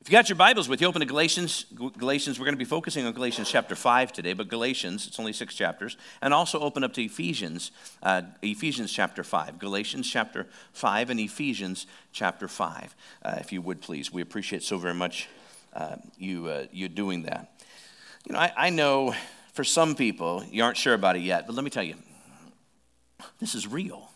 If you got your Bibles with you, open to Galatians. Galatians, we're going to be focusing on Galatians chapter 5 today, but Galatians, it's only 6 chapters. And also open up to Ephesians, Ephesians chapter 5. Galatians chapter 5 and Ephesians chapter 5, if you would please. We appreciate so very much you doing that. You know, I know for some people, you aren't sure about it yet, but let me tell you, this is real.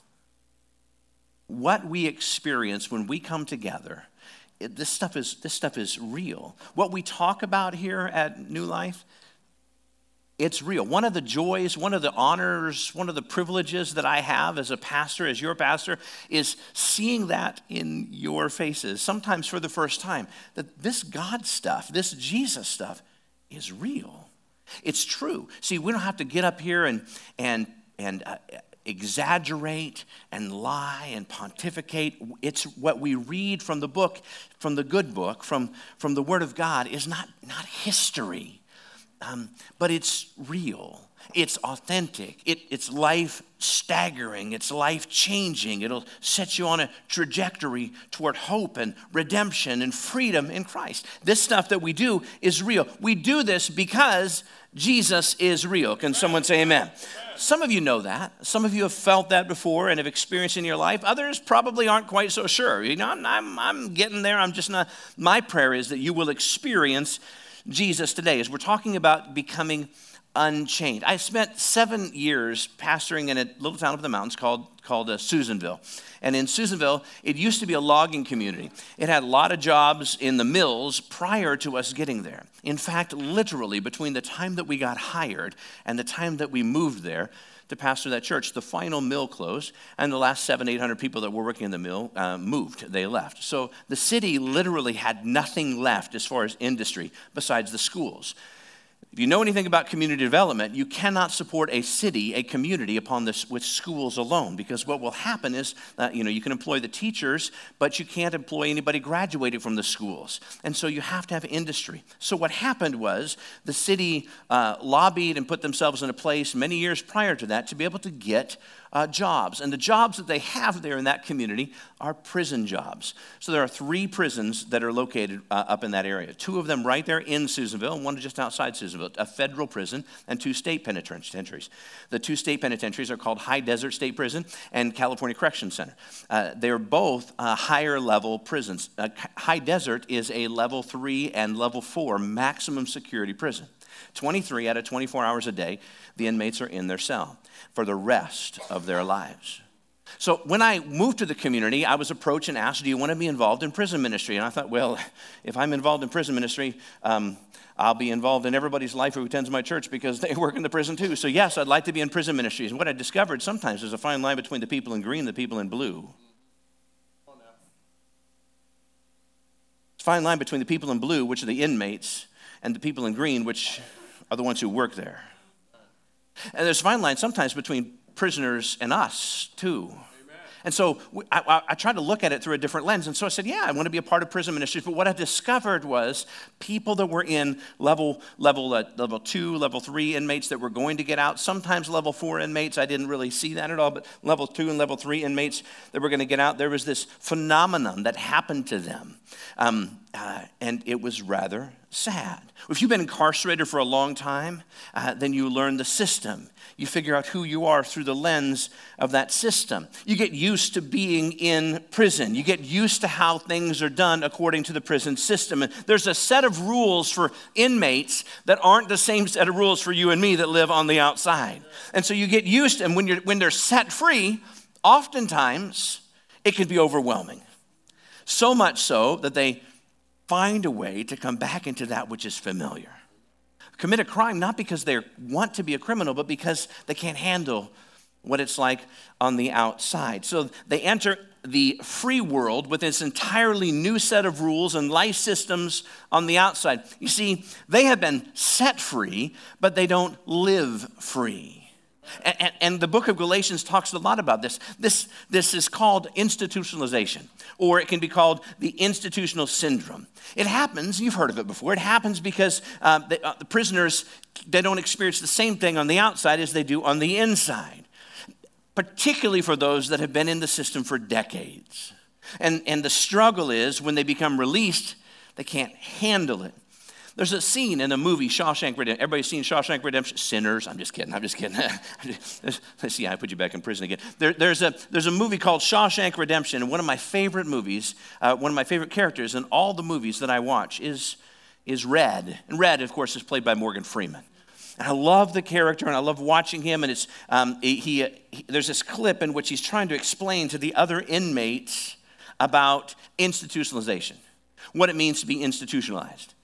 What we experience when we come together, this stuff is real. What we talk about here at New Life, it's real. One of the joys, one of the honors, one of the privileges that I have as a pastor, as your pastor, is seeing that in your faces, sometimes for the first time, that this God stuff, this Jesus stuff is real. It's true. See, we don't have to get up here and exaggerate and lie and pontificate. It's what we read from the book, from the good book, from the Word of God is not history, but it's real. It's authentic. It's life-staggering. It's life-changing. It'll set you on a trajectory toward hope and redemption and freedom in Christ. This stuff that we do is real. We do this because Jesus is real. Can someone say amen? Some of you know that. Some of you have felt that before and have experienced it in your life. Others probably aren't quite so sure. You know, I'm getting there. I'm just not. My prayer is that you will experience Jesus today as we're talking about becoming unchained. I spent 7 years pastoring in a little town up in the mountains called Susanville. And in Susanville, it used to be a logging community. It had a lot of jobs in the mills prior to us getting there. In fact, literally between the time that we got hired and the time that we moved there to pastor that church, the final mill closed, and the last 700-800 people that were working in the mill moved. They left. So the city literally had nothing left as far as industry besides the schools. If you know anything about community development, you cannot support a city, a community upon this with schools alone, because what will happen is, you can employ the teachers, but you can't employ anybody graduating from the schools. And so you have to have industry. So what happened was the city lobbied and put themselves in a place many years prior to that to be able to get jobs. And the jobs that they have there in that community are prison jobs. So there are 3 prisons that are located up in that area. 2 of them right there in Susanville, and one just outside Susanville, a federal prison and 2 state penitentiaries. The 2 state penitentiaries are called High Desert State Prison and California Correction Center. They're both higher level prisons. High Desert is a level 3 and level 4 maximum security prison. 23 out of 24 hours a day, the inmates are in their cell for the rest of their lives. So when I moved to the community, I was approached and asked, do you want to be involved in prison ministry? And I thought, well, if I'm involved in prison ministry, I'll be involved in everybody's life who attends my church because they work in the prison too. So yes, I'd like to be in prison ministries. And what I discovered sometimes there's a fine line between the people in green and the people in blue. It's a fine line between the people in blue, which are the inmates, and the people in green, which are the ones who work there. And there's a fine line sometimes between prisoners and us, too. Amen. And so I tried to look at it through a different lens. And so I said, yeah, I want to be a part of prison ministries. But what I discovered was people that were in level 2, level 3 inmates that were going to get out, sometimes level 4 inmates. I didn't really see that at all. But level 2 and level 3 inmates that were going to get out, there was this phenomenon that happened to them. And it was rather sad. If you've been incarcerated for a long time, then you learn the system. You figure out who you are through the lens of that system. You get used to being in prison. You get used to how things are done according to the prison system. And there's a set of rules for inmates that aren't the same set of rules for you and me that live on the outside. And so you get used to, and when they're set free, oftentimes it can be overwhelming. So much so that they find a way to come back into that which is familiar. Commit a crime not because they want to be a criminal, but because they can't handle what it's like on the outside. So they enter the free world with this entirely new set of rules and life systems on the outside. You see, they have been set free, but they don't live free. And the book of Galatians talks a lot about this. This is called institutionalization, or it can be called the institutional syndrome. It happens, you've heard of it before, it happens because the prisoners, they don't experience the same thing on the outside as they do on the inside, particularly for those that have been in the system for decades. And the struggle is when they become released, They can't handle it. There's a scene in the movie Shawshank Redemption. Everybody's seen Shawshank Redemption? Sinners. I'm just kidding. Let's see, I put you back in prison again. There's a movie called Shawshank Redemption, and one of my favorite movies, one of my favorite characters in all the movies that I watch is Red. And Red, of course, is played by Morgan Freeman. And I love the character, and I love watching him. And it's there's this clip in which he's trying to explain to the other inmates about institutionalization, what it means to be institutionalized.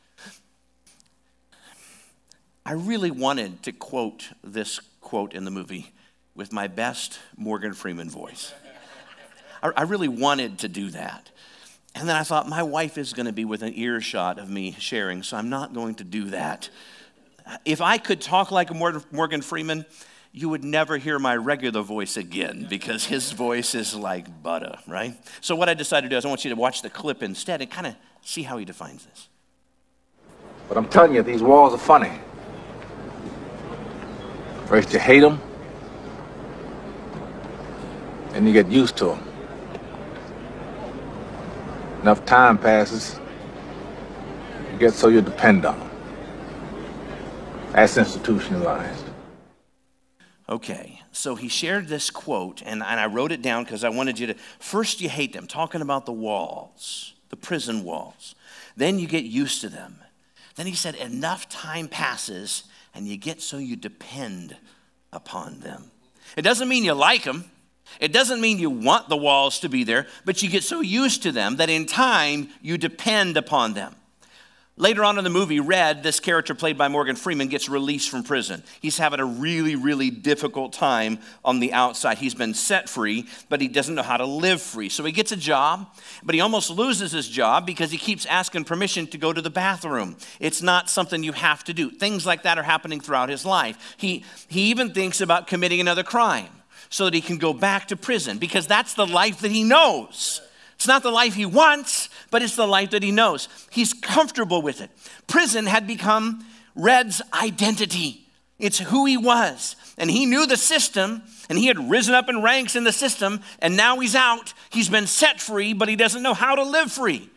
I really wanted to quote this quote in the movie with my best Morgan Freeman voice. I really wanted to do that. And then I thought, my wife is going to be within earshot of me sharing, so I'm not going to do that. If I could talk like a Morgan Freeman, you would never hear my regular voice again, because his voice is like butter, right? So what I decided to do is I want you to watch the clip instead and kind of see how he defines this. But I'm telling you, these walls are funny. First you hate them, then you get used to them. Enough time passes, you get so you depend on them. That's institutionalized. Okay, so he shared this quote, and I wrote it down because I wanted you to, first you hate them, talking about the walls, the prison walls. Then you get used to them. Then he said, enough time passes, and you get so you depend upon them. It doesn't mean you like them. It doesn't mean you want the walls to be there, but you get so used to them that in time you depend upon them. Later on in the movie, Red, this character played by Morgan Freeman, gets released from prison. He's having a really, really difficult time on the outside. He's been set free, but he doesn't know how to live free. So he gets a job, but he almost loses his job because he keeps asking permission to go to the bathroom. It's not something you have to do. Things like that are happening throughout his life. He even thinks about committing another crime so that he can go back to prison, because that's the life that he knows. It's not the life he wants, but it's the life that he knows. He's comfortable with it. Prison had become Red's identity. It's who he was. And he knew the system, and he had risen up in ranks in the system, and now he's out. He's been set free, but he doesn't know how to live free.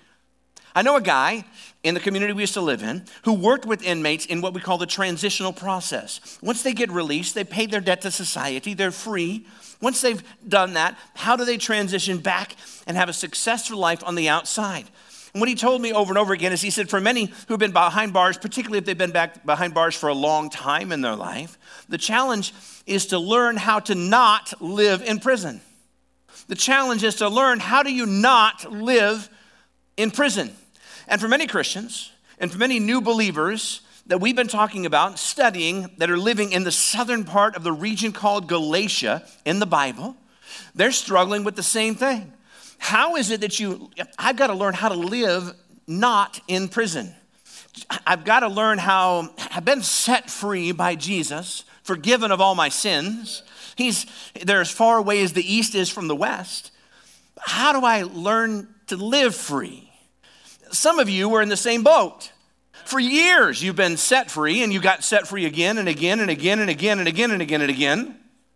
I know a guy in the community we used to live in who worked with inmates in what we call the transitional process. Once they get released, they pay their debt to society, they're free. Once they've done that, how do they transition back and have a successful life on the outside? And what he told me over and over again is, he said, for many who've been behind bars, particularly if they've been back behind bars for a long time in their life, the challenge is to learn how to not live in prison. The challenge is to learn, how do you not live in prison? And for many Christians and for many new believers that we've been talking about, studying, that are living in the southern part of the region called Galatia in the Bible, they're struggling with the same thing. How is it that I've got to learn how to live not in prison. I've got to learn how I've been set free by Jesus, forgiven of all my sins. They're as far away as the east is from the west. How do I learn to live free? Some of you were in the same boat. For years, you've been set free, and you got set free again and again and again and again and again and again and again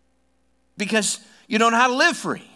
because you don't know how to live free.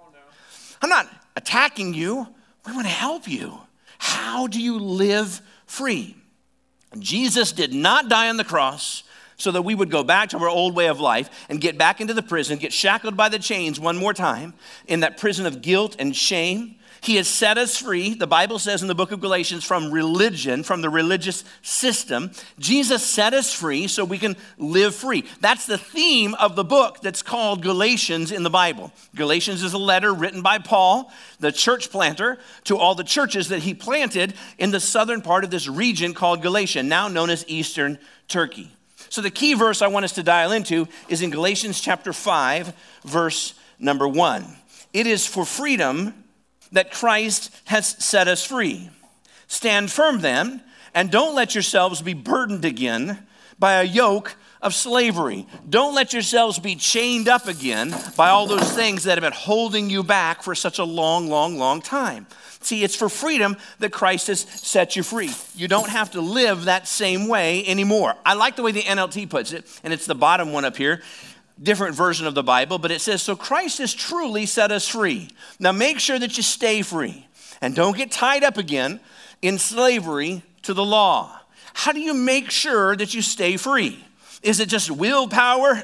I'm not attacking you. We want to help you. How do you live free? Jesus did not die on the cross so that we would go back to our old way of life and get back into the prison, get shackled by the chains one more time in that prison of guilt and shame. He has set us free, the Bible says in the book of Galatians, from religion, from the religious system. Jesus set us free so we can live free. That's the theme of the book that's called Galatians in the Bible. Galatians is a letter written by Paul, the church planter, to all the churches that he planted in the southern part of this region called Galatia, now known as Eastern Turkey. So the key verse I want us to dial into is in Galatians chapter 5, verse number 1. It is for freedom that Christ has set us free. Stand firm then, and don't let yourselves be burdened again by a yoke of slavery. Don't let yourselves be chained up again by all those things that have been holding you back for such a long, long, long time. See, it's for freedom that Christ has set you free. You don't have to live that same way anymore. I like the way the NLT puts it, and it's the bottom one up here. Different version of the Bible, but it says, so Christ has truly set us free. Now make sure that you stay free and don't get tied up again in slavery to the law. How do you make sure that you stay free? Is it just willpower?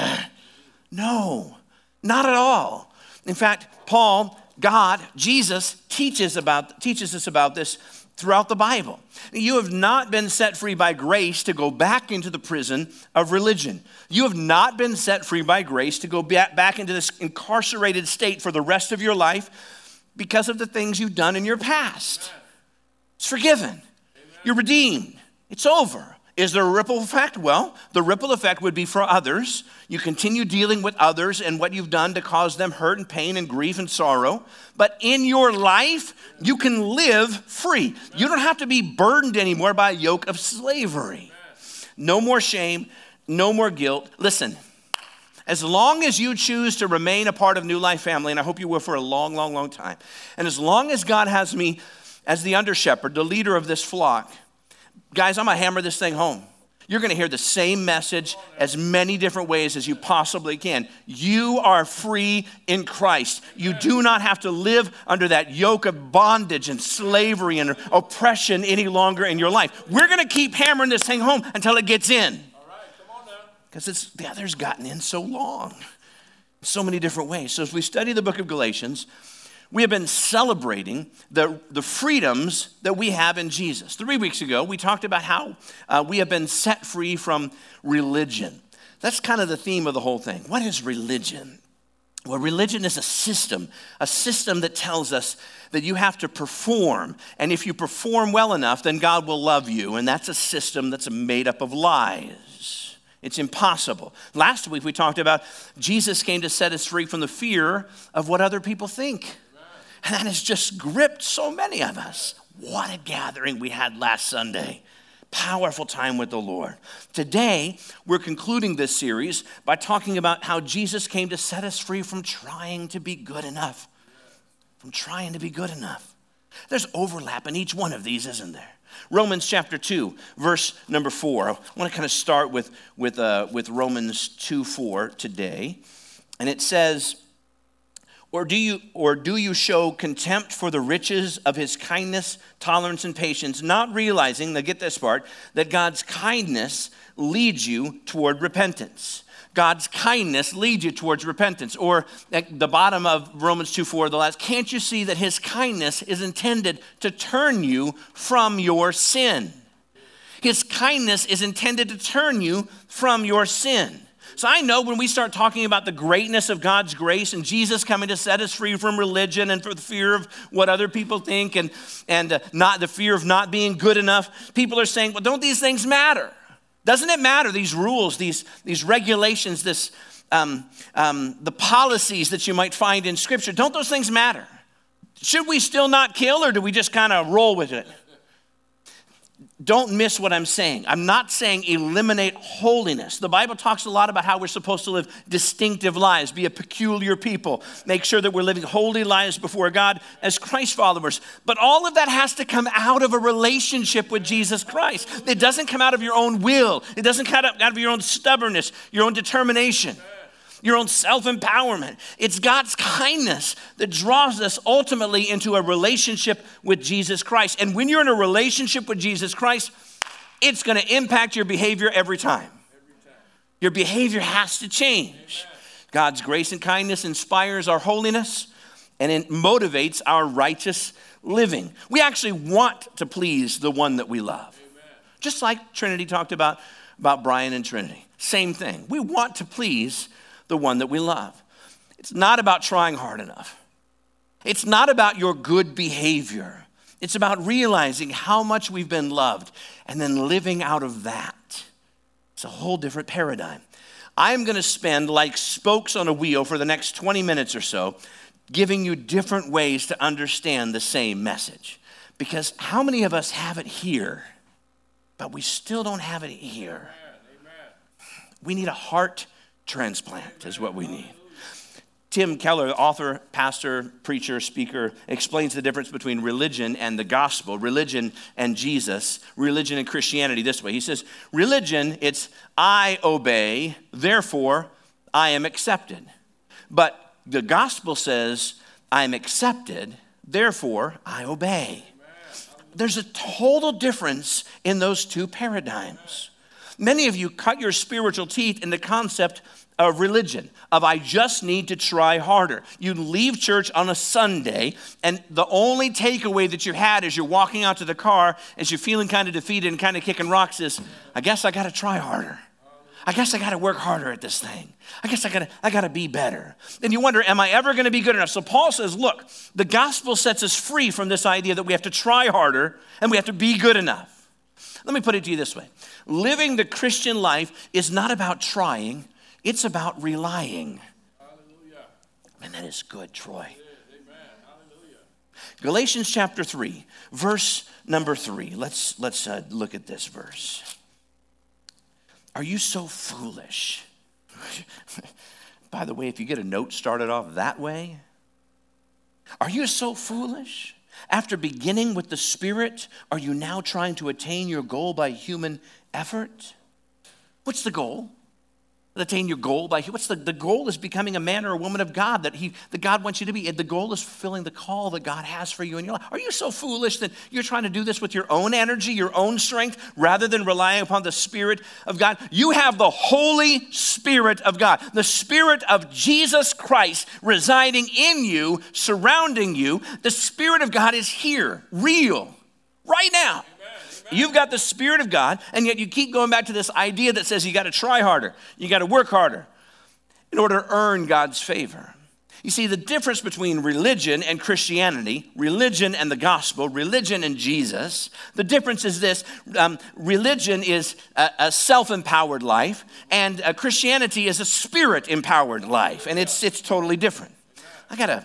No, not at all. In fact, Paul, God, Jesus teaches us about this throughout the Bible. You have not been set free by grace to go back into the prison of religion. You have not been set free by grace to go back into this incarcerated state for the rest of your life because of the things you've done in your past. It's forgiven. You're redeemed. It's over. Is there a ripple effect? Well, the ripple effect would be for others. You continue dealing with others and what you've done to cause them hurt and pain and grief and sorrow. But in your life, you can live free. You don't have to be burdened anymore by a yoke of slavery. No more shame, no more guilt. Listen, as long as you choose to remain a part of New Life family, and I hope you will for a long, long, long time, and as long as God has me as the under shepherd, the leader of this flock, guys, I'm going to hammer this thing home. You're going to hear the same message as many different ways as you possibly can. You are free in Christ. You do not have to live under that yoke of bondage and slavery and oppression any longer in your life. We're going to keep hammering this thing home until it gets in. Because the other's gotten in so long, so many different ways. So as we study the book of Galatians, we have been celebrating the freedoms that we have in Jesus. 3 weeks ago, we talked about how we have been set free from religion. That's kind of the theme of the whole thing. What is religion? Well, religion is a system that tells us that you have to perform. And if you perform well enough, then God will love you. And that's a system that's made up of lies. It's impossible. Last week, we talked about Jesus came to set us free from the fear of what other people think. And that has just gripped so many of us. What a gathering we had last Sunday. Powerful time with the Lord. Today, we're concluding this series by talking about how Jesus came to set us free from trying to be good enough. From trying to be good enough. There's overlap in each one of these, isn't there? Romans chapter 2, verse number 4. I want to kind of start with Romans 2:4 today. And it says, Or do you show contempt for the riches of his kindness, tolerance, and patience, not realizing, now get this part, that God's kindness leads you toward repentance? God's kindness leads you towards repentance. Or at the bottom of Romans 2:4, the last, can't you see that his kindness is intended to turn you from your sin? His kindness is intended to turn you from your sin. So I know when we start talking about the greatness of God's grace and Jesus coming to set us free from religion and for the fear of what other people think and not the fear of not being good enough, people are saying, well, don't these things matter? Doesn't it matter, these rules, these regulations, the policies that you might find in Scripture, don't those things matter? Should we still not kill, or do we just kind of roll with it? Don't miss what I'm saying. I'm not saying eliminate holiness. The Bible talks a lot about how we're supposed to live distinctive lives, be a peculiar people, make sure that we're living holy lives before God as Christ followers. But all of that has to come out of a relationship with Jesus Christ. It doesn't come out of your own will. It doesn't come out of your own stubbornness, your own determination, your own self-empowerment. It's God's kindness that draws us ultimately into a relationship with Jesus Christ. And when you're in a relationship with Jesus Christ, it's going to impact your behavior every time. Your behavior has to change. God's grace and kindness inspires our holiness, and it motivates our righteous living. We actually want to please the one that we love. Just like Trinity talked about Brian and Trinity. Same thing. We want to please the one that we love. It's not about trying hard enough. It's not about your good behavior. It's about realizing how much we've been loved and then living out of that. It's a whole different paradigm. I'm going to spend like spokes on a wheel for the next 20 minutes or so, giving you different ways to understand the same message. Because how many of us have it here, but we still don't have it here? We need a heart transplant is what we need. Tim Keller, author, pastor, preacher, speaker, explains the difference between religion and the gospel, religion and Jesus, religion and Christianity this way. He says, religion, it's I obey, therefore I am accepted. But the gospel says, I am accepted, therefore I obey. there's a total difference in those two paradigms. Many of you cut your spiritual teeth in the concept of religion, of I just need to try harder. You leave church on a Sunday, and the only takeaway that you had as you're walking out to the car, as you're feeling kind of defeated and kind of kicking rocks is, I guess I got to try harder. I guess I got to work harder at this thing. I guess I got to be better. And you wonder, am I ever going to be good enough? So Paul says, look, the gospel sets us free from this idea that we have to try harder and we have to be good enough. Let me put it to you this way. Living the Christian life is not about trying, it's about relying. Hallelujah. Man, that is good, Troy. Amen. Hallelujah. Galatians chapter 3, verse number 3. Let's look at this verse. Are you so foolish? By the way, if you get a note started off that way, are you so foolish? After beginning with the Spirit, are you now trying to attain your goal by human effort? What's the goal? Attain your goal by what's the goal is becoming a man or a woman of God that God wants you to be. The goal is fulfilling the call that God has for you in your life. Are you so foolish that you're trying to do this with your own energy, your own strength, rather than relying upon the Spirit of God? You have the Holy Spirit of God, the Spirit of Jesus Christ residing in you, surrounding you. The Spirit of God is here, real, right now. You've got the Spirit of God, and yet you keep going back to this idea that says you got to try harder, you got to work harder in order to earn God's favor. You see, the difference between religion and Christianity, religion and the gospel, religion and Jesus, the difference is this. Religion is a self-empowered life, and Christianity is a spirit-empowered life, and it's totally different. I got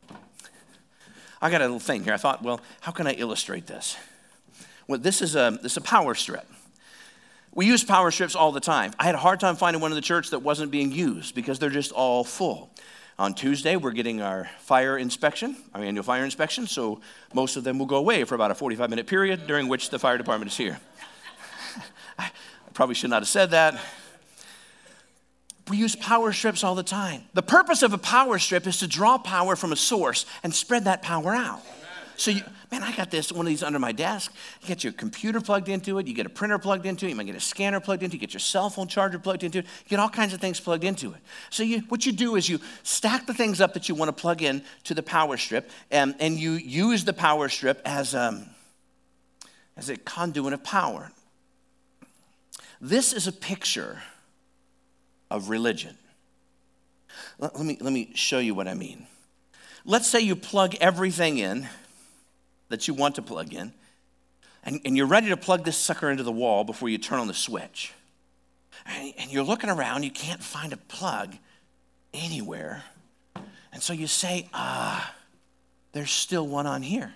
a little thing here. I thought, well, how can I illustrate this? Well, this is a power strip. We use power strips all the time. I had a hard time finding one in the church that wasn't being used because they're just all full. On Tuesday, we're getting our fire inspection, our annual fire inspection, so most of them will go away for about a 45-minute period during which the fire department is here. I probably should not have said that. We use power strips all the time. The purpose of a power strip is to draw power from a source and spread that power out. So, I got one of these under my desk. You get your computer plugged into it. You get a printer plugged into it. You might get a scanner plugged into it. You get your cell phone charger plugged into it. You get all kinds of things plugged into it. So what you do is you stack the things up that you want to plug in to the power strip, and you use the power strip as a conduit of power. This is a picture of religion. Let me show you what I mean. Let's say you plug everything in that you want to plug in, and you're ready to plug this sucker into the wall before you turn on the switch. And you're looking around, you can't find a plug anywhere. And so you say, there's still one on here.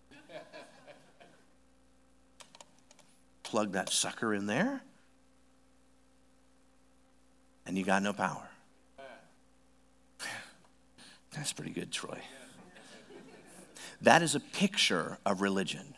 Plug that sucker in there, and you got no power. That's pretty good, Troy. That is a picture of religion.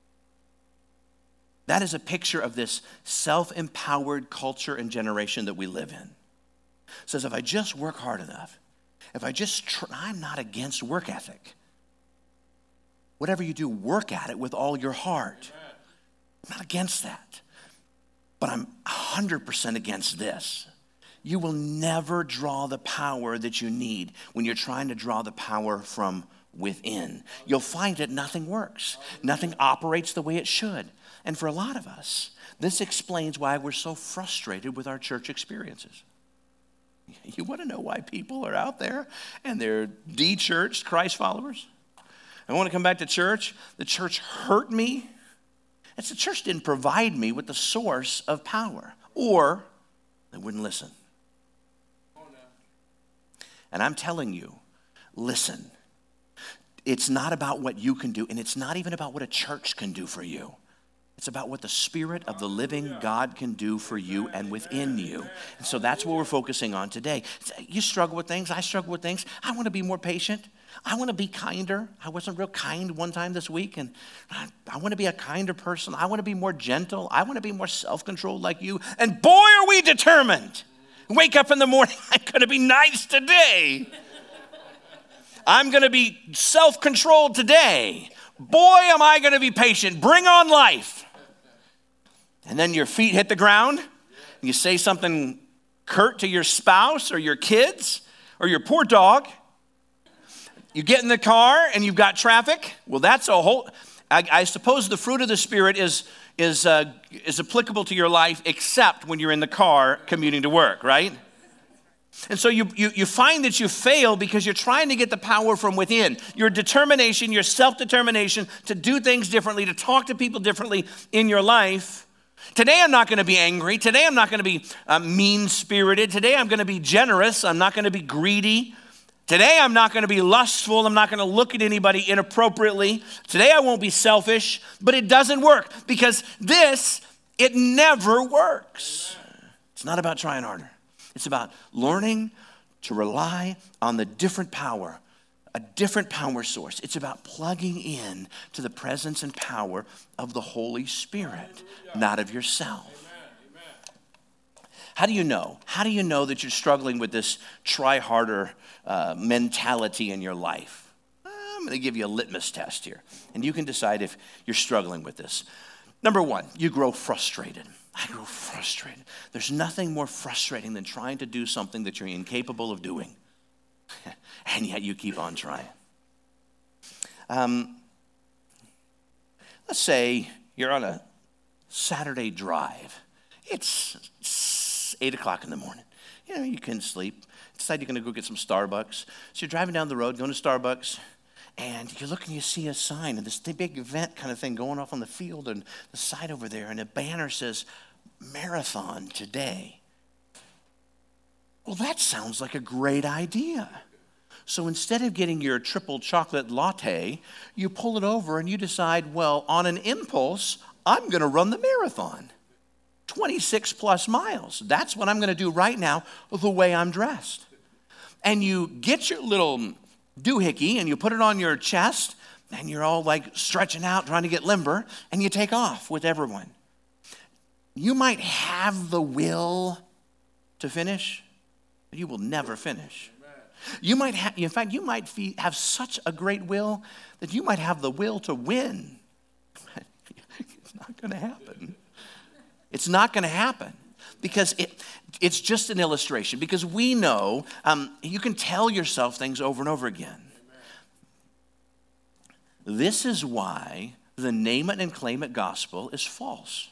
That is a picture of this self-empowered culture and generation that we live in. It says, if I just work hard enough, if I just I'm not against work ethic. Whatever you do, work at it with all your heart. I'm not against that. But I'm 100% against this. You will never draw the power that you need when you're trying to draw the power from within. You'll find that nothing works. Nothing operates the way it should. And for a lot of us, this explains why we're so frustrated with our church experiences. You want to know why people are out there and they're de-churched Christ followers? I want to come back to church. The church hurt me. It's the church didn't provide me with the source of power, or they wouldn't listen. And I'm telling you, listen. It's not about what you can do, and it's not even about what a church can do for you. It's about what the Spirit of the living God can do for you and within you. And so that's what we're focusing on today. You struggle with things. I struggle with things. I want to be more patient. I want to be kinder. I wasn't real kind one time this week, and I want to be a kinder person. I want to be more gentle. I want to be more self-controlled like you. And boy, are we determined. Wake up in the morning, I'm going to be nice today. I'm going to be self-controlled today. Boy, am I going to be patient. Bring on life. And then your feet hit the ground. And you say something curt to your spouse or your kids or your poor dog. You get in the car and you've got traffic. Well, that's a whole, I suppose the fruit of the Spirit is applicable to your life except when you're in the car commuting to work, right? And so you find that you fail because you're trying to get the power from within. Your determination, your self-determination to do things differently, to talk to people differently in your life. Today I'm not going to be angry. Today I'm not going to be mean-spirited. Today I'm going to be generous. I'm not going to be greedy. Today I'm not going to be lustful. I'm not going to look at anybody inappropriately. Today I won't be selfish. But it doesn't work because it never works. It's not about trying harder. It's about learning to rely on the different power, a different power source. It's about plugging in to the presence and power of the Holy Spirit, not of yourself. How do you know? How do you know that you're struggling with this try harder mentality in your life? I'm going to give you a litmus test here, and you can decide if you're struggling with this. Number one, you grow frustrated. I grow frustrated. There's nothing more frustrating than trying to do something that you're incapable of doing, and yet you keep on trying. Let's say you're on a Saturday drive. It's 8 o'clock in the morning. You can sleep. Decide you're going to go get some Starbucks. So you're driving down the road, going to Starbucks, and you look and you see a sign of this big event kind of thing going off on the field and the side over there, and a banner says, Marathon today. Well, that sounds like a great idea. So instead of getting your triple chocolate latte, you pull it over and you decide, well, on an impulse, I'm going to run the marathon. 26 plus miles. That's what I'm going to do right now the way I'm dressed. And you get your little doohickey and you put it on your chest and you're all like stretching out, trying to get limber, and you take off with everyone. You might have the will to finish, but you will never finish. You might have, in fact, you might have such a great will that you might have the will to win. It's not going to happen. It's not going to happen because it's just an illustration. Because we know you can tell yourself things over and over again. This is why the name it and claim it gospel is false.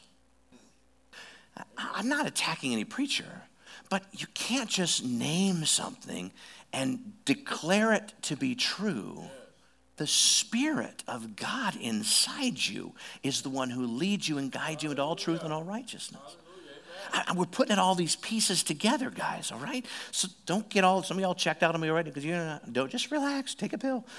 I'm not attacking any preacher, but you can't just name something and declare it to be true. The Spirit of God inside you is the one who leads you and guides you into all truth and all righteousness. We're putting all these pieces together, guys, all right? So don't get some of y'all checked out on me already because don't just relax, take a pill.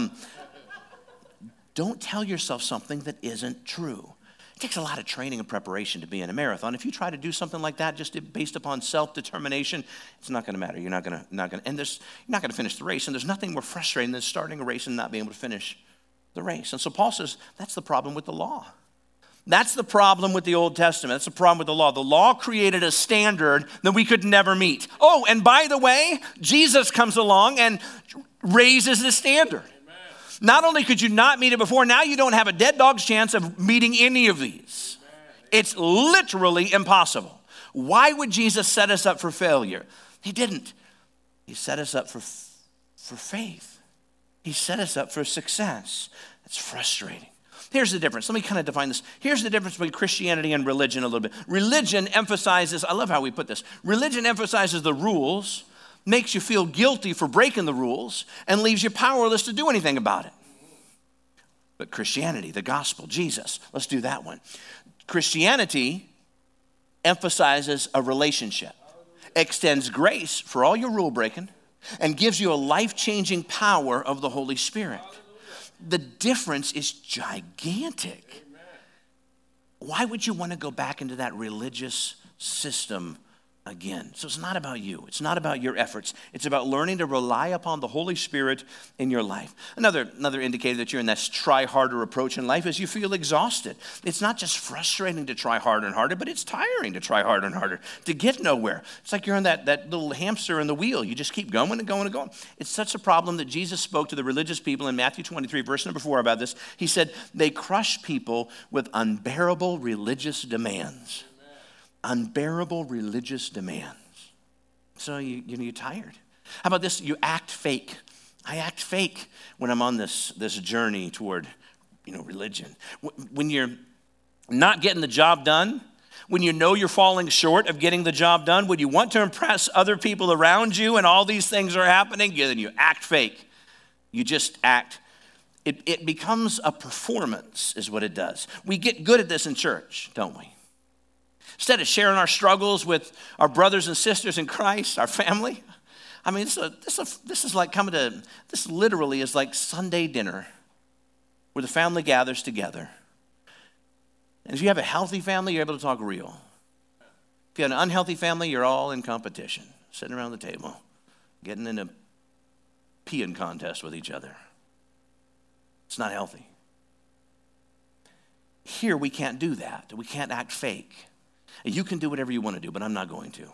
Don't tell yourself something that isn't true. It takes a lot of training and preparation to be in a marathon. If you try to do something like that just based upon self-determination, it's not going to matter. You're not going to finish the race. And there's nothing more frustrating than starting a race and not being able to finish the race. And so Paul says that's the problem with the law. That's the problem with the Old Testament. That's the problem with the law. The law created a standard that we could never meet. Oh, and by the way, Jesus comes along and raises the standard. Not only could you not meet it before, now you don't have a dead dog's chance of meeting any of these. It's literally impossible. Why would Jesus set us up for failure? He didn't. He set us up for faith. He set us up for success. It's frustrating. Here's the difference. Let me kind of define this. Here's the difference between Christianity and religion a little bit. Religion emphasizes, I love how we put this. Religion emphasizes the rules, makes you feel guilty for breaking the rules, and leaves you powerless to do anything about it. But Christianity, the gospel, Jesus, let's do that one. Christianity emphasizes a relationship, extends grace for all your rule breaking, and gives you a life-changing power of the Holy Spirit. The difference is gigantic. Why would you want to go back into that religious system again. So it's not about you. It's not about your efforts. It's about learning to rely upon the Holy Spirit in your life. Another indicator that you're in that try harder approach in life is you feel exhausted. It's not just frustrating to try harder and harder, but it's tiring to try harder and harder, to get nowhere. It's like you're on that little hamster in the wheel. You just keep going and going and going. It's such a problem that Jesus spoke to the religious people in Matthew 23, verse number 4 about this. He said, they crush people with unbearable religious demands. Unbearable religious demands. So you're tired. How about this? You act fake. I act fake when I'm on this journey toward, religion. When you're not getting the job done, when you know you're falling short of getting the job done, when you want to impress other people around you and all these things are happening, then you act fake. You just act. It becomes a performance is what it does. We get good at this in church, don't we? Instead of sharing our struggles with our brothers and sisters in Christ, our family. I mean, this literally is like Sunday dinner where the family gathers together. And if you have a healthy family, you're able to talk real. If you have an unhealthy family, you're all in competition, sitting around the table, getting in a peeing contest with each other. It's not healthy. Here, we can't do that. We can't act fake. You can do whatever you want to do, but I'm not going to.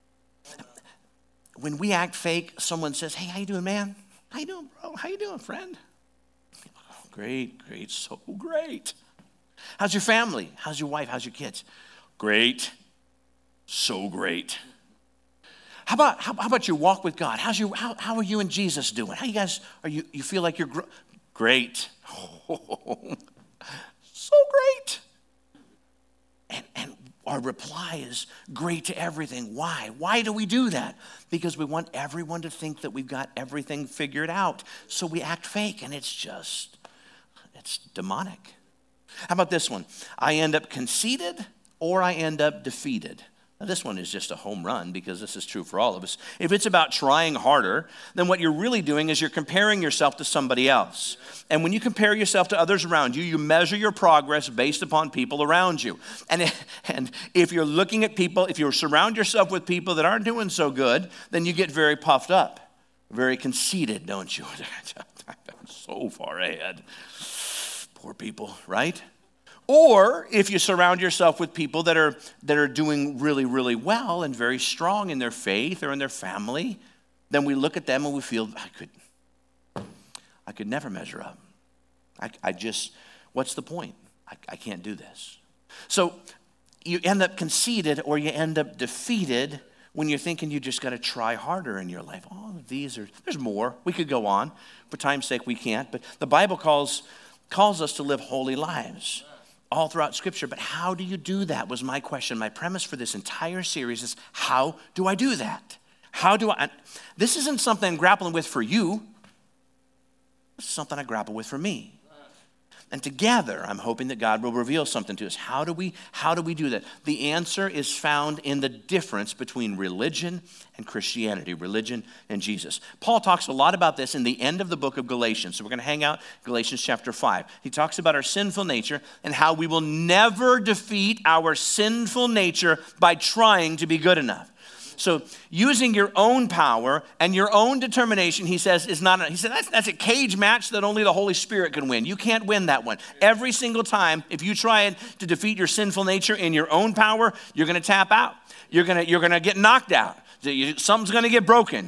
When we act fake, someone says, hey, how you doing, man? How you doing, bro? How you doing, friend? Oh, great, so great. How's your family? How's your wife? How's your kids? Great, so great. How about your walk with God? How are you and Jesus doing? How you guys, you feel like you're great? Oh, so great. And our reply is great to everything. Why? Why do we do that? Because we want everyone to think that we've got everything figured out. So we act fake, and it's demonic. How about this one? I end up conceited or I end up defeated. Now, this one is just a home run because this is true for all of us. If it's about trying harder, then what you're really doing is you're comparing yourself to somebody else. And when you compare yourself to others around you, you measure your progress based upon people around you. And if you're looking at people, if you surround yourself with people that aren't doing so good, then you get very puffed up, very conceited, don't you? I'm so far ahead. Poor people, right? Or if you surround yourself with people that are doing really, really well and very strong in their faith or in their family, then we look at them and we feel, I could never measure up. What's the point? I can't do this. So you end up conceited or you end up defeated when you're thinking you just got to try harder in your life. There's more. We could go on. For time's sake, we can't. But the Bible calls us to live holy lives all throughout Scripture. But how do you do that was my question. My premise for this entire series is, how do I do that? This isn't something I'm grappling with for you. This is something I grapple with for me. And together, I'm hoping that God will reveal something to us. How do we do that? The answer is found in the difference between religion and Christianity, religion and Jesus. Paul talks a lot about this in the end of the book of Galatians. So we're going to hang out Galatians chapter 5. He talks about our sinful nature and how we will never defeat our sinful nature by trying to be good enough. So using your own power and your own determination, he says, that's a cage match that only the Holy Spirit can win. You can't win that one. Every single time, if you try to defeat your sinful nature in your own power, you're going to tap out. You're going to get knocked out. Something's going to get broken.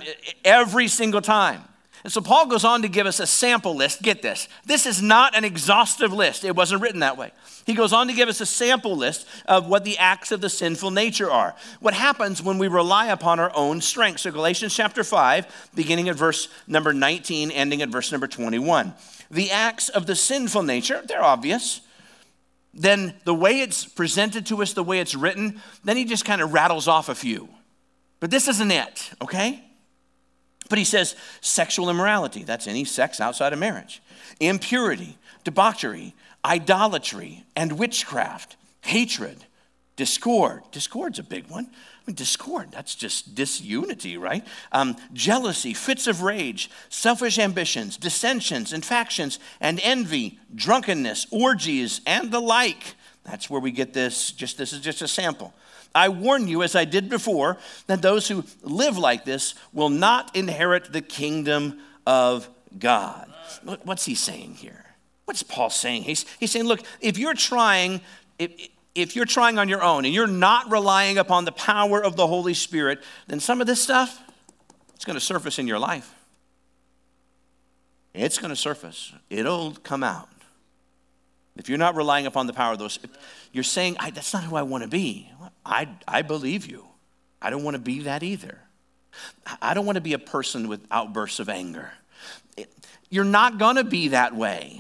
Every single time. And so Paul goes on to give us a sample list. Get this. This is not an exhaustive list. It wasn't written that way. He goes on to give us a sample list of what the acts of the sinful nature are. What happens when we rely upon our own strength. So Galatians chapter 5, beginning at verse number 19, ending at verse number 21. The acts of the sinful nature, they're obvious. Then the way it's presented to us, the way it's written, then he just kind of rattles off a few. But this isn't it, okay? But he says sexual immorality, that's any sex outside of marriage. Impurity, debauchery, idolatry, and witchcraft, hatred, discord. Discord's a big one. Discord, that's just disunity, right? Jealousy, fits of rage, selfish ambitions, dissensions and factions, and envy, drunkenness, orgies, and the like. That's where we get this is just a sample. I warn you, as I did before, that those who live like this will not inherit the kingdom of God. What's he saying here? What's Paul saying? He's saying, look, if you're trying on your own and you're not relying upon the power of the Holy Spirit, then some of this stuff, it's going to surface in your life. It's going to surface. It'll come out. If you're not relying upon the power of those, you're saying, that's not who I want to be. I believe you. I don't want to be that either. I don't want to be a person with outbursts of anger. You're not going to be that way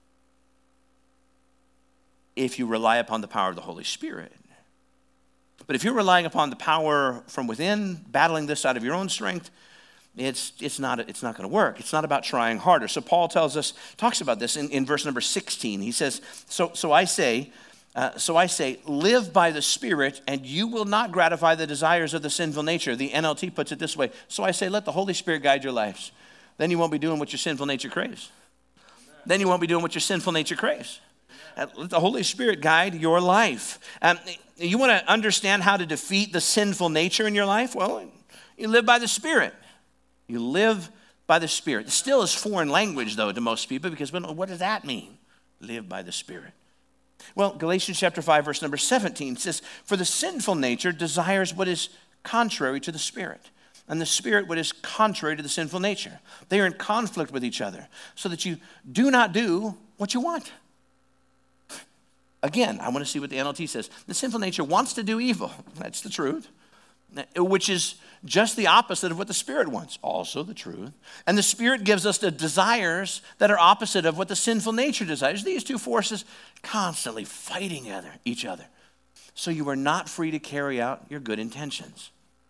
if you rely upon the power of the Holy Spirit. But if you're relying upon the power from within, battling this out of your own strength, it's not going to work. It's not about trying harder. So Paul talks about this in verse number 16. He says, so I say, live by the Spirit, and you will not gratify the desires of the sinful nature. The NLT puts it this way. So I say, let the Holy Spirit guide your lives. Then you won't be doing what your sinful nature craves. Then you won't be doing what your sinful nature craves. Let the Holy Spirit guide your life. You want to understand how to defeat the sinful nature in your life? Well, you live by the Spirit. You live by the Spirit. It still is foreign language, though, to most people, because what does that mean? Live by the Spirit. Well, Galatians chapter 5, verse number 17 says, for the sinful nature desires what is contrary to the Spirit, and the Spirit what is contrary to the sinful nature. They are in conflict with each other, so that you do not do what you want. Again, I want to see what the NLT says. The sinful nature wants to do evil. That's the truth. Which is just the opposite of what the Spirit wants. Also the truth. And the Spirit gives us the desires that are opposite of what the sinful nature desires. These two forces constantly fighting each other. So you are not free to carry out your good intentions.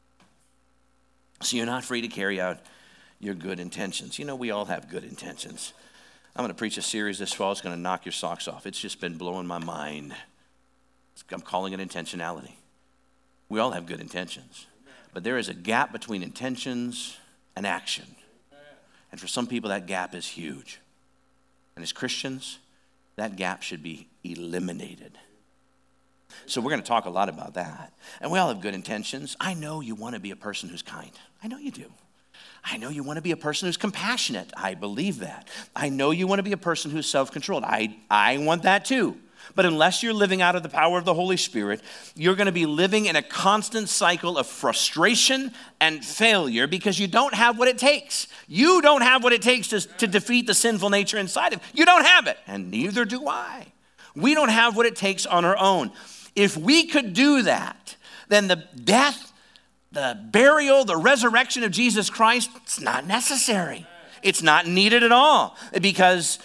So you're not free to carry out your good intentions. You know, we all have good intentions. I'm going to preach a series this fall. It's going to knock your socks off. It's just been blowing my mind. I'm calling it intentionality. We all have good intentions. But there is a gap between intentions and action. And for some people, that gap is huge. And as Christians, that gap should be eliminated. So we're going to talk a lot about that. And we all have good intentions. I know you want to be a person who's kind. I know you do. I know you want to be a person who's compassionate. I believe that. I know you want to be a person who's self-controlled. I want that too. But unless you're living out of the power of the Holy Spirit, you're going to be living in a constant cycle of frustration and failure because you don't have what it takes. You don't have what it takes to defeat the sinful nature inside of you. You don't have it, and neither do I. We don't have what it takes on our own. If we could do that, then the death, the burial, the resurrection of Jesus Christ, it's not necessary. It's not needed at all because,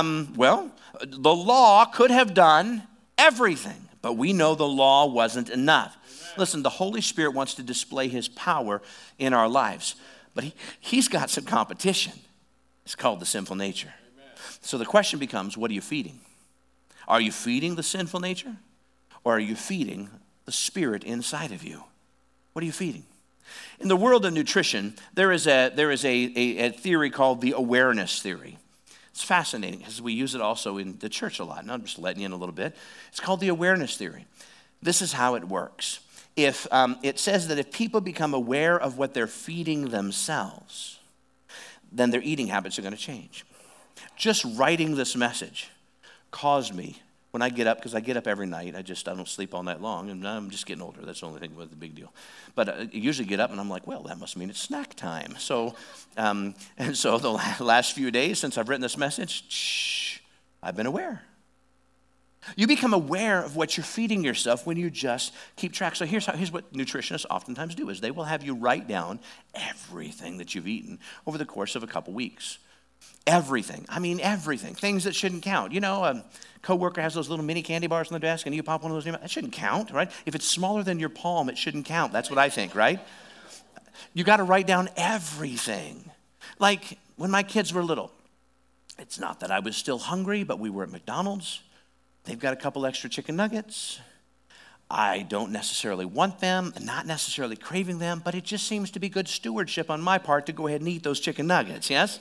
the law could have done everything, but we know the law wasn't enough. Amen. Listen, the Holy Spirit wants to display his power in our lives, but he's got some competition. It's called the sinful nature. Amen. So the question becomes, what are you feeding? Are you feeding the sinful nature, or are you feeding the Spirit inside of you? What are you feeding? In the world of nutrition, there is a theory called the awareness theory. It's fascinating because we use it also in the church a lot. And I'm just letting you in a little bit. It's called the awareness theory. This is how it works. If it says that if people become aware of what they're feeding themselves, then their eating habits are going to change. Just writing this message caused me, when I get up, because I get up every night, I don't sleep all night long, and I'm just getting older. That's the only thing with the big deal. But I usually get up, and I'm like, well, that must mean it's snack time. So, and so the last few days since I've written this message, I've been aware. You become aware of what you're feeding yourself when you just keep track. So here's what nutritionists oftentimes do, is they will have you write down everything that you've eaten over the course of a couple weeks. Everything. I mean, everything. Things that shouldn't count. You know, a coworker has those little mini candy bars on the desk, and you pop one of those. That shouldn't count, right? If it's smaller than your palm, it shouldn't count. That's what I think, right? You got to write down everything. Like when my kids were little, it's not that I was still hungry, but we were at McDonald's. They've got a couple extra chicken nuggets. I don't necessarily want them, not necessarily craving them, but it just seems to be good stewardship on my part to go ahead and eat those chicken nuggets, yes?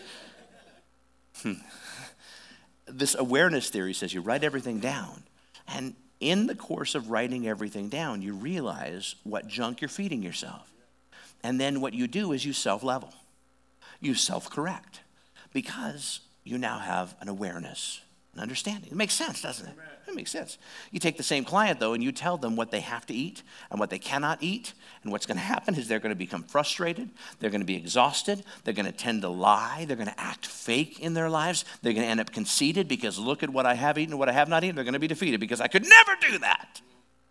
This awareness theory says you write everything down, and in the course of writing everything down, you realize what junk you're feeding yourself. And then what you do is you self-level. You self-correct because you now have an awareness, an understanding. It makes sense, doesn't it? It makes sense. You take the same client, though, and you tell them what they have to eat and what they cannot eat. And what's going to happen is they're going to become frustrated. They're going to be exhausted. They're going to tend to lie. They're going to act fake in their lives. They're going to end up conceited because look at what I have eaten and what I have not eaten. They're going to be defeated because I could never do that.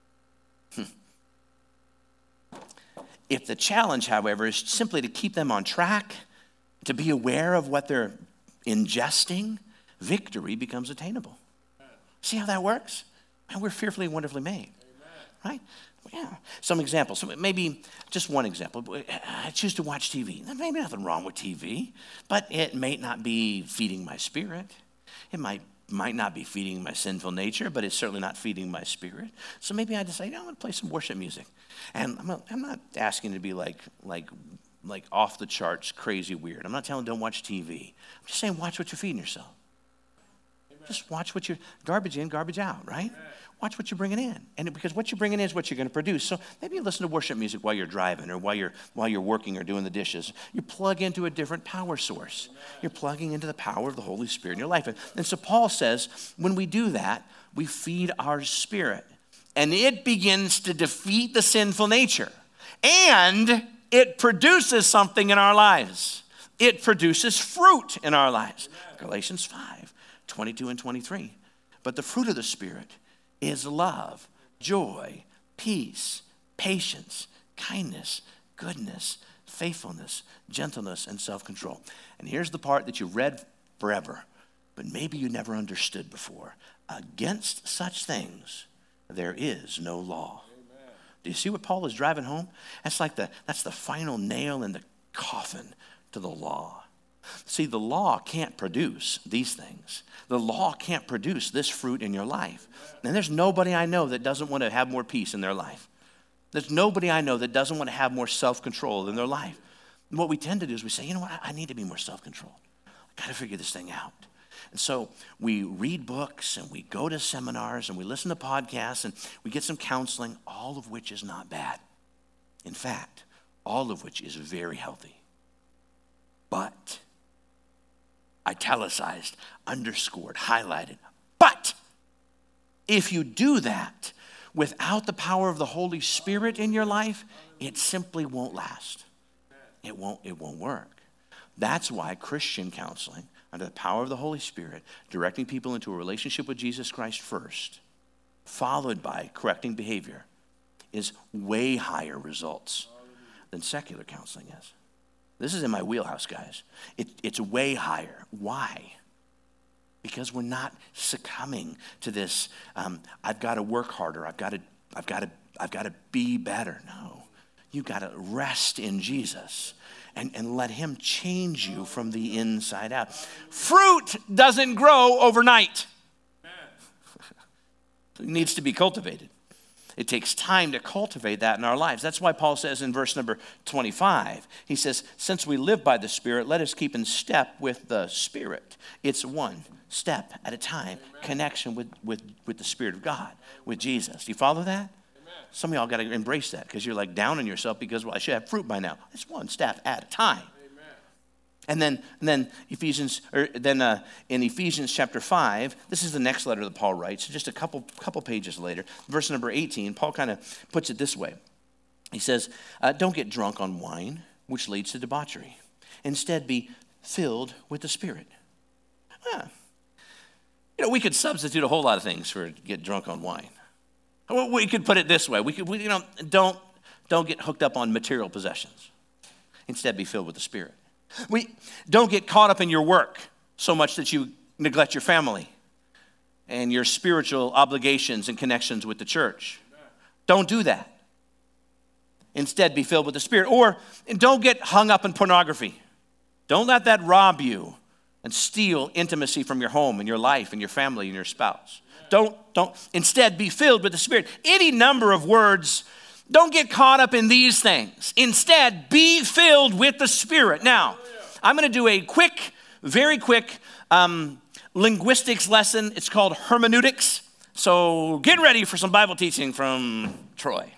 If the challenge, however, is simply to keep them on track, to be aware of what they're ingesting, victory becomes attainable. See how that works? Man, we're fearfully and wonderfully made, right? Yeah. Some examples, maybe just one example. I choose to watch TV. There may be nothing wrong with TV, but it may not be feeding my spirit. It might not be feeding my sinful nature, but it's certainly not feeding my spirit. So maybe I decide, I'm going to play some worship music. And I'm not asking to be like off the charts, crazy weird. I'm not telling don't watch TV. I'm just saying watch what you're feeding yourself. Amen. Just watch what you're, garbage in, garbage out, right? Amen. Watch what you're bringing in. And because what you're bringing in is what you're going to produce. So maybe you listen to worship music while you're driving or while you're working or doing the dishes. You plug into a different power source. Amen. You're plugging into the power of the Holy Spirit in your life. And so Paul says, when we do that, we feed our spirit. And it begins to defeat the sinful nature. And it produces something in our lives. It produces fruit in our lives. Galatians 5, 22 and 23. But the fruit of the Spirit is love, joy, peace, patience, kindness, goodness, faithfulness, gentleness, and self-control. And here's the part that you read forever, but maybe you never understood before. Against such things, there is no law. Amen. Do you see what Paul is driving home? That's the final nail in the coffin to the law. See, the law can't produce these things. The law can't produce this fruit in your life. And there's nobody I know that doesn't want to have more peace in their life. There's nobody I know that doesn't want to have more self-control in their life. And what we tend to do is we say, you know what, I need to be more self-controlled. I got to figure this thing out. And so we read books and we go to seminars and we listen to podcasts and we get some counseling, all of which is not bad. In fact, all of which is very healthy. But, italicized, underscored, highlighted, but if you do that without the power of the Holy Spirit in your life, it simply won't last. It won't work. That's why Christian counseling, under the power of the Holy Spirit, directing people into a relationship with Jesus Christ first, followed by correcting behavior, is way higher results than secular counseling is. This is in my wheelhouse, guys. It's way higher. Why? Because we're not succumbing to this, I've got to work harder, I've got to be better. No. You got to rest in Jesus. And let him change you from the inside out. Fruit doesn't grow overnight. It needs to be cultivated. It takes time to cultivate that in our lives. That's why Paul says in verse number 25, he says, since we live by the Spirit, let us keep in step with the Spirit. It's one step at a time, connection with the Spirit of God, with Jesus. Do you follow that? Some of y'all got to embrace that because you're like down on yourself because, well, I should have fruit by now. It's one step at a time. Amen. And then in Ephesians chapter 5, this is the next letter that Paul writes, just a couple pages later, verse number 18, Paul kind of puts it this way. He says, don't get drunk on wine, which leads to debauchery. Instead, be filled with the Spirit. We could substitute a whole lot of things for get drunk on wine. We could put it this way. Don't get hooked up on material possessions. Instead, be filled with the Spirit. Don't get caught up in your work so much that you neglect your family and your spiritual obligations and connections with the church. Don't do that. Instead, be filled with the Spirit. Or don't get hung up in pornography. Don't let that rob you and steal intimacy from your home and your life and your family and your spouse. Don't. Instead, be filled with the Spirit. Any number of words. Don't get caught up in these things. Instead, be filled with the Spirit. Now, I'm going to do a very quick linguistics lesson. It's called hermeneutics. So get ready for some Bible teaching from Troy.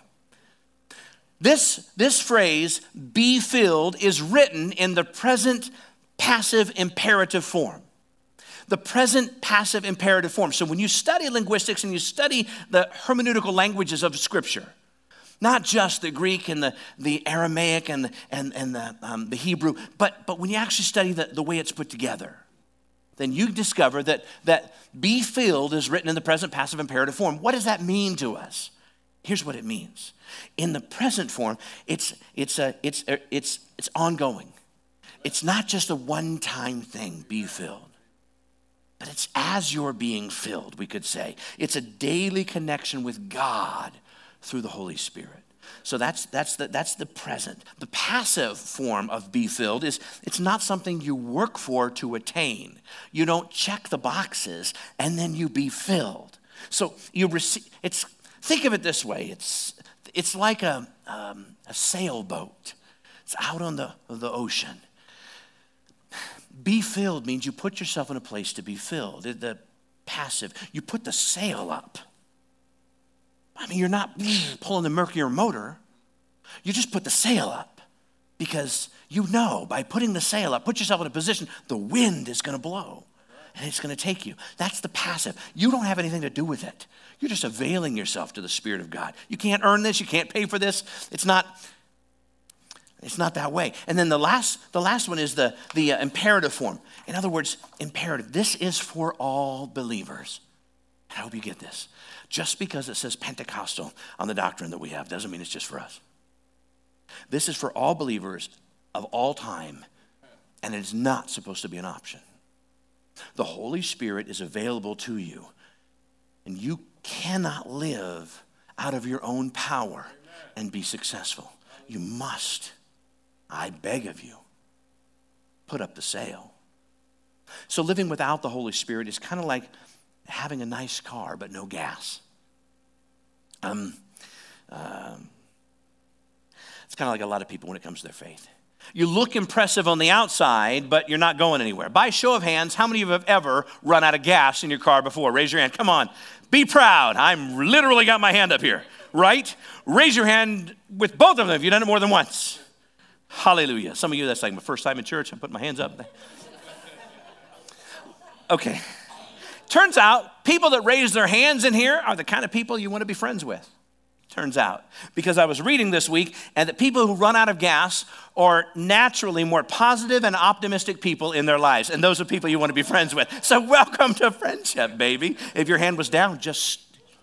This phrase, be filled, is written in the present passive imperative form. The present passive imperative form. So when you study linguistics and you study the hermeneutical languages of Scripture, not just the Greek and the Aramaic and the Hebrew, but when you actually study the way it's put together, then you discover that be filled is written in the present passive imperative form. What does that mean to us? Here's what it means. In the present form, it's ongoing. It's not just a one-time thing, be filled. But it's as you're being filled, we could say. It's a daily connection with God through the Holy Spirit. So that's the present. The passive form of be filled is it's not something you work for to attain. You don't check the boxes and then you be filled. So you receive. Think of it this way. It's like a sailboat. It's out on the ocean. Be filled means you put yourself in a place to be filled. The passive, you put the sail up. I mean, you're not pulling the Mercury motor. You just put the sail up because you know by putting the sail up, put yourself in a position, the wind is going to blow and it's going to take you. That's the passive. You don't have anything to do with it. You're just availing yourself to the Spirit of God. You can't earn this. You can't pay for this. It's not that way. And then the last one is the imperative form. In other words, imperative. This is for all believers. I hope you get this. Just because it says Pentecostal on the doctrine that we have doesn't mean it's just for us. This is for all believers of all time, and it is not supposed to be an option. The Holy Spirit is available to you, and you cannot live out of your own power and be successful. You must, I beg of you, put up the sail. So living without the Holy Spirit is kind of like having a nice car but no gas. It's kind of like a lot of people when it comes to their faith. You look impressive on the outside, but you're not going anywhere. By show of hands, how many of you have ever run out of gas in your car before? Raise your hand. Come on. Be proud. I'm literally got my hand up here, right? Raise your hand with both of them if you've done it more than once. Hallelujah. Some of you, that's like my first time in church. I'm putting my hands up. Okay. Turns out, people that raise their hands in here are the kind of people you want to be friends with. Turns out. Because I was reading this week, and that people who run out of gas are naturally more positive and optimistic people in their lives. And those are people you want to be friends with. So welcome to friendship, baby. If your hand was down, just,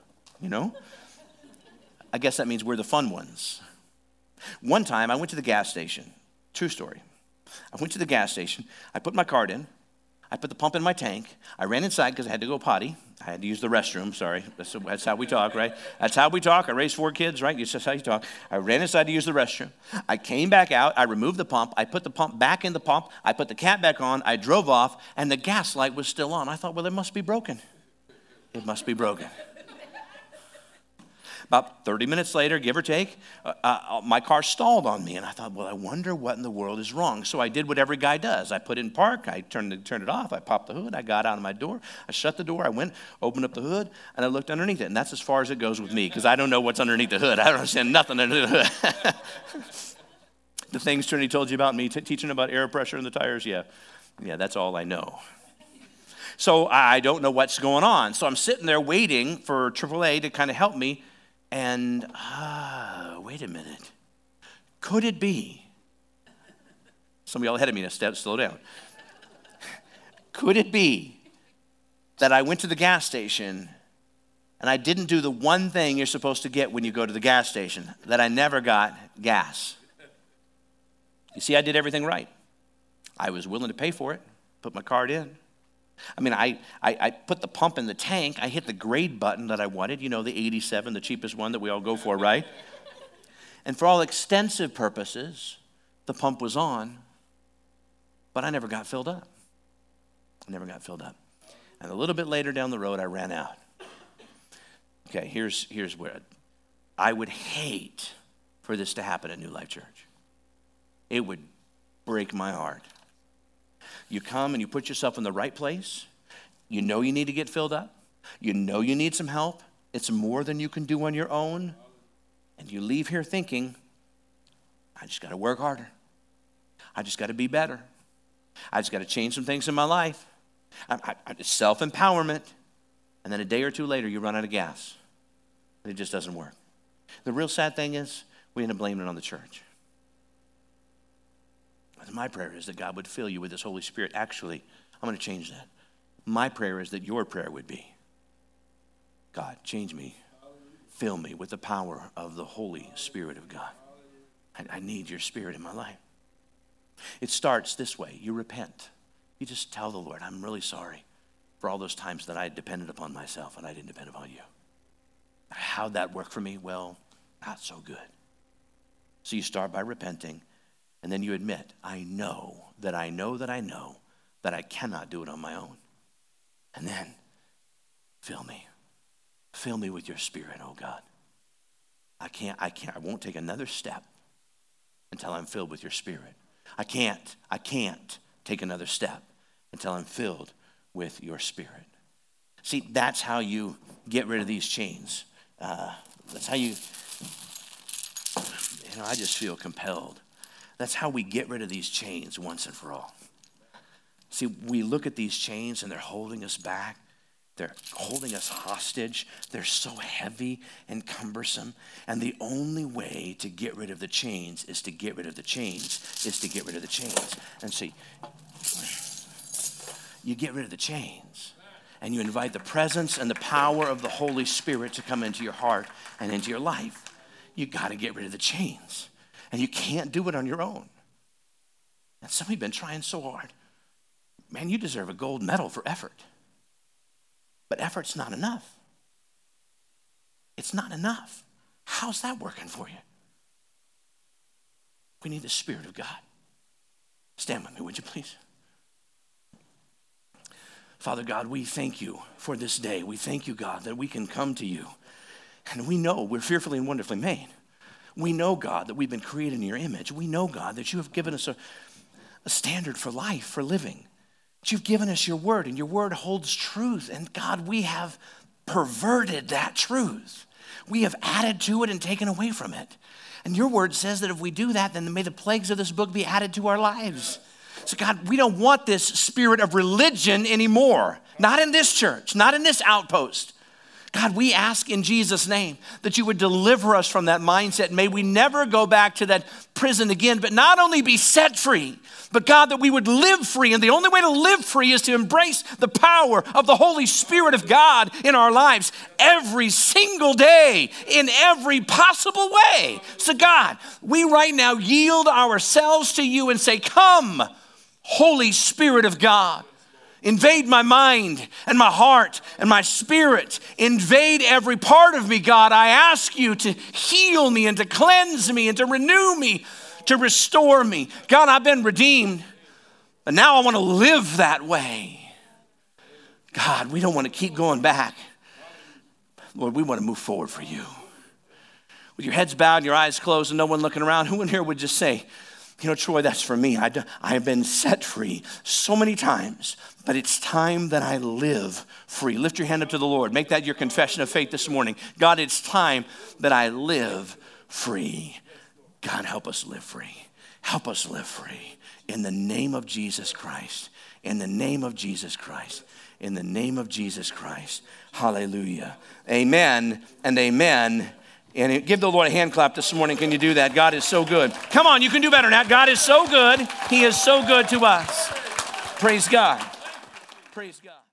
I guess that means we're the fun ones. One time, I went to the gas station. True story. I went to the gas station. I put my card in. I put the pump in my tank. I ran inside because I had to go potty. I had to use the restroom, sorry. That's how we talk, right? That's how we talk. I raised 4 kids, right? That's just how you talk. I ran inside to use the restroom. I came back out. I removed the pump. I put the pump back in the pump. I put the cap back on. I drove off, and the gas light was still on. I thought, well, it must be broken. It must be broken. About 30 minutes later, give or take, my car stalled on me. And I thought, well, I wonder what in the world is wrong. So I did what every guy does. I put it in park. I turned it off. I popped the hood. I got out of my door. I shut the door. I went, opened up the hood, and I looked underneath it. And that's as far as it goes with me because I don't know what's underneath the hood. I don't understand nothing underneath the hood. The things Trinity told you about me, teaching about air pressure in the tires, yeah, that's all I know. So I don't know what's going on. So I'm sitting there waiting for AAA to kind of help me. And, wait a minute. Could it be? Some of y'all ahead of me now, slow down. Could it be that I went to the gas station and I didn't do the one thing you're supposed to get when you go to the gas station, that I never got gas? You see, I did everything right. I was willing to pay for it, put my card in. I mean, I put the pump in the tank. I hit the grade button that I wanted, the 87, the cheapest one that we all go for, right? And for all extensive purposes, the pump was on, but I never got filled up. And a little bit later down the road, I ran out. Okay, here's where I would hate for this to happen at New Life Church. It would break my heart. You come and you put yourself in the right place. You know you need to get filled up. You know you need some help. It's more than you can do on your own. And you leave here thinking, I just got to work harder. I just got to be better. I just got to change some things in my life. Self-empowerment. And then a day or two later, you run out of gas. And it just doesn't work. The real sad thing is, we end up blaming it on the church. My prayer is that God would fill you with His Holy Spirit. Actually, I'm going to change that. My prayer is that your prayer would be, God, change me. Fill me with the power of the Holy Spirit of God. I need your Spirit in my life. It starts this way. You repent. You just tell the Lord, I'm really sorry for all those times that I depended upon myself and I didn't depend upon you. How'd that work for me? Well, not so good. So you start by repenting, and then you admit, I know that I cannot do it on my own. And then, fill me. Fill me with your Spirit, oh God. I won't take another step until I'm filled with your Spirit. I can't take another step until I'm filled with your Spirit. See, that's how you get rid of these chains. That's how I just feel compelled. That's how we get rid of these chains once and for all. See, we look at these chains and they're holding us back. They're holding us hostage. They're so heavy and cumbersome. And the only way to get rid of the chains is to get rid of the chains, And see, you get rid of the chains and you invite the presence and the power of the Holy Spirit to come into your heart and into your life. You got to get rid of the chains. And you can't do it on your own. And some of you have been trying so hard. Man, you deserve a gold medal for effort. But effort's not enough. It's not enough. How's that working for you? We need the Spirit of God. Stand with me, would you please? Father God, we thank you for this day. We thank you, God, that we can come to you. And we know we're fearfully and wonderfully made. We know, God, that we've been created in your image. We know, God, that you have given us a standard for life, for living. That you've given us your word, and your word holds truth. And God, we have perverted that truth. We have added to it and taken away from it. And your word says that if we do that, then may the plagues of this book be added to our lives. So God, we don't want this spirit of religion anymore. Not in this church, not in this outpost. God, we ask in Jesus' name that you would deliver us from that mindset. May we never go back to that prison again, but not only be set free, but God, that we would live free. And the only way to live free is to embrace the power of the Holy Spirit of God in our lives every single day, in every possible way. So God, we right now yield ourselves to you and say, come, Holy Spirit of God. Invade my mind and my heart and my spirit. Invade every part of me, God. I ask you to heal me and to cleanse me and to renew me, to restore me. God, I've been redeemed, but now I want to live that way. God, we don't want to keep going back. Lord, we want to move forward for you. With your heads bowed and your eyes closed and no one looking around, who in here would just say, you know, Troy, that's for me. I have been set free so many times, but it's time that I live free. Lift your hand up to the Lord. Make that your confession of faith this morning. God, it's time that I live free. God, help us live free. Help us live free. In the name of Jesus Christ. In the name of Jesus Christ. In the name of Jesus Christ. Hallelujah. Amen and amen. And give the Lord a hand clap this morning. Can you do that? God is so good. Come on, you can do better than that. God is so good. He is so good to us. Praise God. Praise God.